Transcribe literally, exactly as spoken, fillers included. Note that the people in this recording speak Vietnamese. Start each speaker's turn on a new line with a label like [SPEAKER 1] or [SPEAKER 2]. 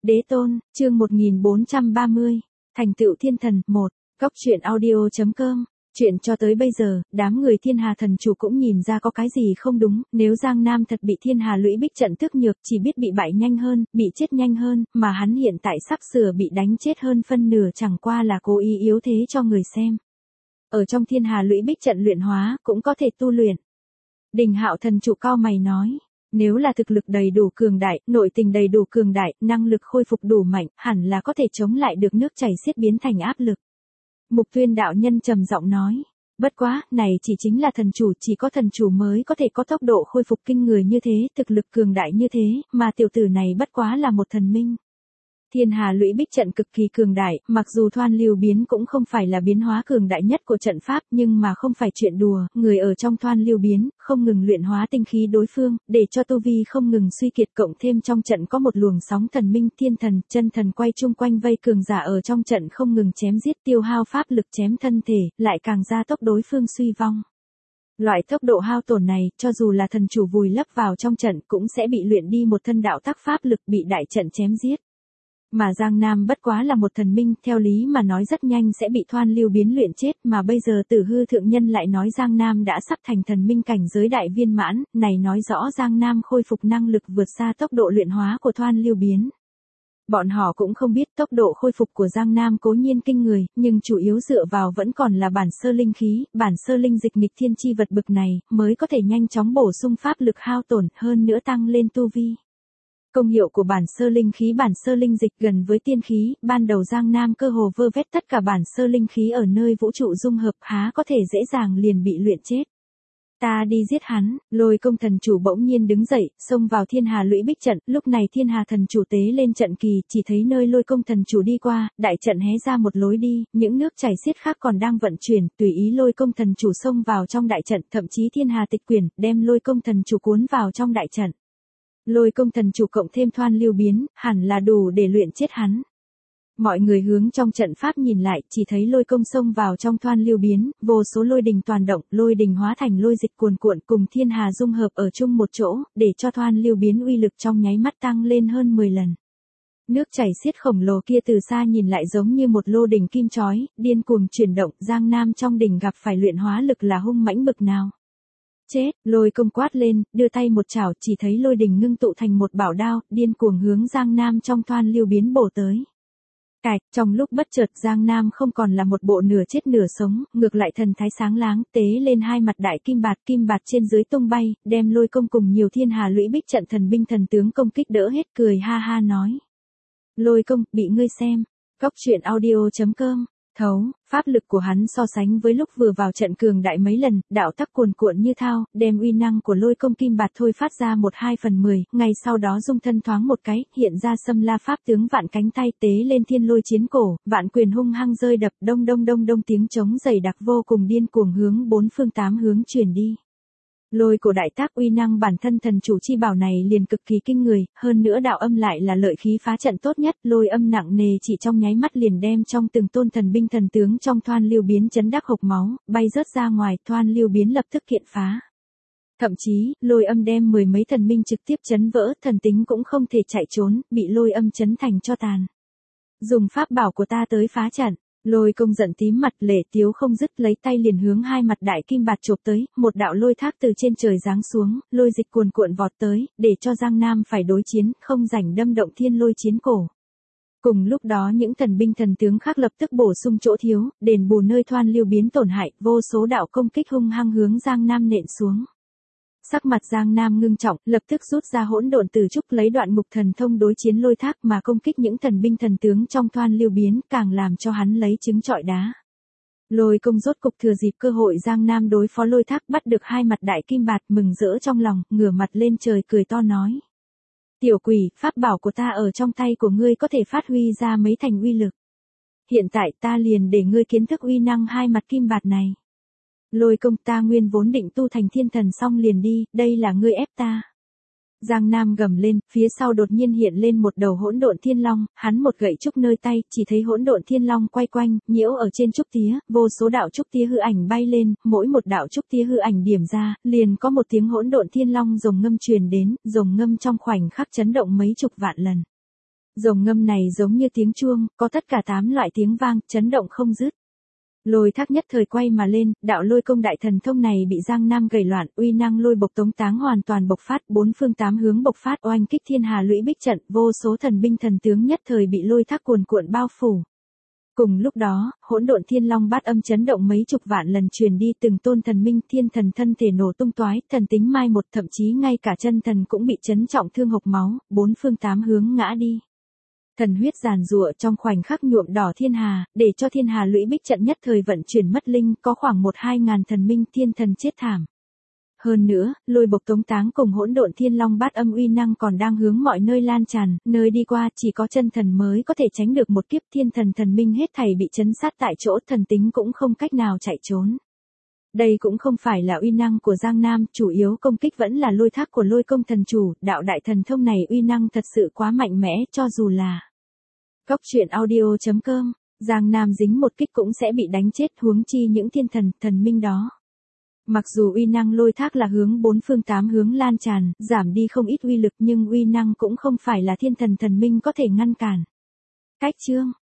[SPEAKER 1] Đế tôn, chương một nghìn bốn trăm ba mươi, thành tựu thiên thần, một, góc truyện audio.com. Chuyện cho tới bây giờ, đám người thiên hà thần chủ cũng nhìn ra có cái gì không đúng, nếu Giang Nam thật bị thiên hà lũy bích trận tức nhược, chỉ biết bị bại nhanh hơn, bị chết nhanh hơn, mà hắn hiện tại sắp sửa bị đánh chết hơn phân nửa chẳng qua là cố ý yếu thế cho người xem. Ở trong thiên hà lũy bích trận luyện hóa, cũng có thể tu luyện. Đình Hạo thần chủ cao mày nói. Nếu là thực lực đầy đủ cường đại, nội tình đầy đủ cường đại, năng lực khôi phục đủ mạnh, hẳn là có thể chống lại được nước chảy xiết biến thành áp lực. Mục Tuyên đạo nhân trầm giọng nói, bất quá, này chỉ chính là thần chủ, chỉ có thần chủ mới có thể có tốc độ khôi phục kinh người như thế, thực lực cường đại như thế, mà tiểu tử này bất quá là một thần minh. Thiên hà lũy bích trận cực kỳ cường đại, mặc dù thoan lưu biến cũng không phải là biến hóa cường đại nhất của trận pháp, nhưng mà không phải chuyện đùa, người ở trong thoan lưu biến, không ngừng luyện hóa tinh khí đối phương, để cho tu vi không ngừng suy kiệt, cộng thêm trong trận có một luồng sóng thần minh, thiên thần, chân thần quay chung quanh vây cường giả ở trong trận không ngừng chém giết, tiêu hao pháp lực chém thân thể, lại càng gia tốc đối phương suy vong. Loại tốc độ hao tổn này, cho dù là thần chủ vùi lấp vào trong trận cũng sẽ bị luyện đi một thân đạo tắc pháp lực, bị đại trận chém giết. Mà Giang Nam bất quá là một thần minh, theo lý mà nói rất nhanh sẽ bị thoan lưu biến luyện chết, mà bây giờ Tử Hư thượng nhân lại nói Giang Nam đã sắp thành thần minh cảnh giới đại viên mãn, này nói rõ Giang Nam khôi phục năng lực vượt xa tốc độ luyện hóa của thoan lưu biến. Bọn họ cũng không biết tốc độ khôi phục của Giang Nam cố nhiên kinh người, nhưng chủ yếu dựa vào vẫn còn là bản sơ linh khí, bản sơ linh dịch nghịch thiên chi vật bực này, mới có thể nhanh chóng bổ sung pháp lực hao tổn, hơn nữa tăng lên tu vi. Công hiệu của bản sơ linh khí, bản sơ linh dịch gần với tiên khí, ban đầu Giang Nam cơ hồ vơ vét tất cả bản sơ linh khí ở nơi vũ trụ dung hợp, há có thể dễ dàng liền bị luyện chết. Ta đi giết hắn. Lôi Công thần chủ bỗng nhiên đứng dậy, xông vào thiên hà lũy bích trận, lúc này thiên hà thần chủ tế lên trận kỳ, chỉ thấy nơi Lôi Công thần chủ đi qua, đại trận hé ra một lối đi, những nước chảy xiết khác còn đang vận chuyển, tùy ý Lôi Công thần chủ xông vào trong đại trận, thậm chí thiên hà tịch quyển, đem Lôi Công thần chủ cuốn vào trong đại trận. Lôi Công thần chủ cộng thêm thoan lưu biến, hẳn là đủ để luyện chết hắn. Mọi người hướng trong trận pháp nhìn lại, chỉ thấy Lôi Công xông vào trong thoan lưu biến, vô số lôi đình toàn động, lôi đình hóa thành lôi dịch cuồn cuộn cùng thiên hà dung hợp ở chung một chỗ, để cho thoan lưu biến uy lực trong nháy mắt tăng lên hơn mười lần. Nước chảy xiết khổng lồ kia từ xa nhìn lại giống như một lô đình kim chói, điên cuồng chuyển động, Giang Nam trong đình gặp phải luyện hóa lực là hung mãnh bực nào. Chết, Lôi Công quát lên, đưa tay một chảo, chỉ thấy lôi đình ngưng tụ thành một bảo đao, điên cuồng hướng Giang Nam trong thoan lưu biến bổ tới. Cạch, trong lúc bất chợt Giang Nam không còn là một bộ nửa chết nửa sống, ngược lại thần thái sáng láng, tế lên hai mặt đại kim bạt, kim bạt trên dưới tung bay, đem Lôi Công cùng nhiều thiên hà lũy bích trận thần binh thần tướng công kích đỡ hết, cười ha ha nói. Lôi Công, bị ngươi xem. Góc truyện audio.com. Thấu, pháp lực của hắn so sánh với lúc vừa vào trận cường đại mấy lần, đạo tắc cuồn cuộn như thao, đem uy năng của Lôi Công kim bạt thôi phát ra một hai phần mười, ngày sau đó dung thân thoáng một cái, hiện ra xâm la pháp tướng vạn cánh tay tế lên thiên lôi chiến cổ, vạn quyền hung hăng rơi đập, đông đông đông đông tiếng trống dày đặc vô cùng điên cuồng hướng bốn phương tám hướng truyền đi. Lôi cổ đại tác uy năng bản thân thần chủ chi bảo này liền cực kỳ kinh người, hơn nữa đạo âm lại là lợi khí phá trận tốt nhất, lôi âm nặng nề chỉ trong nháy mắt liền đem trong từng tôn thần binh thần tướng trong thoan lưu biến chấn đắc hộc máu, bay rớt ra ngoài, thoan lưu biến lập tức kiện phá. Thậm chí, lôi âm đem mười mấy thần minh trực tiếp chấn vỡ, thần tính cũng không thể chạy trốn, bị lôi âm chấn thành cho tàn. Dùng pháp bảo của ta tới phá trận. Lôi Công giận tím mặt, lệ tiếu không dứt, lấy tay liền hướng hai mặt đại kim bạt chộp tới, một đạo lôi thác từ trên trời giáng xuống, lôi dịch cuồn cuộn vọt tới, để cho Giang Nam phải đối chiến, không rảnh đâm động thiên lôi chiến cổ. Cùng lúc đó những thần binh thần tướng khác lập tức bổ sung chỗ thiếu, đền bù nơi thoan lưu biến tổn hại, vô số đạo công kích hung hăng hướng Giang Nam nện xuống. Sắc mặt Giang Nam ngưng trọng, lập tức rút ra hỗn độn tử trúc lấy đoạn ngục thần thông đối chiến lôi thác mà công kích những thần binh thần tướng trong thoan lưu biến, càng làm cho hắn lấy trứng trọi đá. Lôi Công rốt cục thừa dịp cơ hội Giang Nam đối phó lôi thác bắt được hai mặt đại kim bạt, mừng rỡ trong lòng, ngửa mặt lên trời cười to nói. Tiểu quỷ, pháp bảo của ta ở trong tay của ngươi có thể phát huy ra mấy thành uy lực. Hiện tại ta liền để ngươi kiến thức uy năng hai mặt kim bạt này. Lôi Công, ta nguyên vốn định tu thành thiên thần xong liền đi, đây là ngươi ép ta. Giang Nam gầm lên, phía sau đột nhiên hiện lên một đầu hỗn độn thiên long, hắn một gậy trúc nơi tay, chỉ thấy hỗn độn thiên long quay quanh, nhiễu ở trên trúc tía, vô số đạo trúc tía hư ảnh bay lên, mỗi một đạo trúc tía hư ảnh điểm ra, liền có một tiếng hỗn độn thiên long rồng ngâm truyền đến, rồng ngâm trong khoảnh khắc chấn động mấy chục vạn lần. Rồng ngâm này giống như tiếng chuông, có tất cả tám loại tiếng vang, chấn động không dứt. Lôi Thác nhất thời quay mà lên, đạo lôi công đại thần thông này bị Giang Nam gây loạn, uy năng lôi bộc tống táng hoàn toàn bộc phát, bốn phương tám hướng bộc phát oanh kích thiên hà lũy bích trận, vô số thần binh thần tướng nhất thời bị Lôi Thác cuồn cuộn bao phủ. Cùng lúc đó, hỗn độn thiên long bát âm chấn động mấy chục vạn lần truyền đi, từng tôn thần minh thiên thần thân thể nổ tung toái, thần tính mai một, thậm chí ngay cả chân thần cũng bị chấn trọng thương hộc máu, bốn phương tám hướng ngã đi. Thần huyết giàn giụa trong khoảnh khắc nhuộm đỏ thiên hà, để cho thiên hà lũy bích trận nhất thời vận chuyển mất linh, có khoảng một hai ngàn thần minh thiên thần chết thảm. Hơn nữa, lôi bộc tống táng cùng hỗn độn thiên long bát âm uy năng còn đang hướng mọi nơi lan tràn, nơi đi qua chỉ có chân thần mới có thể tránh được một kiếp, thiên thần thần minh hết thảy bị chấn sát tại chỗ, thần tính cũng không cách nào chạy trốn. Đây cũng không phải là uy năng của Giang Nam, chủ yếu công kích vẫn là Lôi Thác của Lôi công thần chủ, đạo đại thần thông này uy năng thật sự quá mạnh mẽ, cho dù là Cóc truyện audio chấm com, Giang Nam dính một kích cũng sẽ bị đánh chết, huống chi những thiên thần, thần minh đó. Mặc dù uy năng Lôi Thác là hướng bốn phương tám hướng lan tràn, giảm đi không ít uy lực, nhưng uy năng cũng không phải là thiên thần thần minh có thể ngăn cản. Cách chương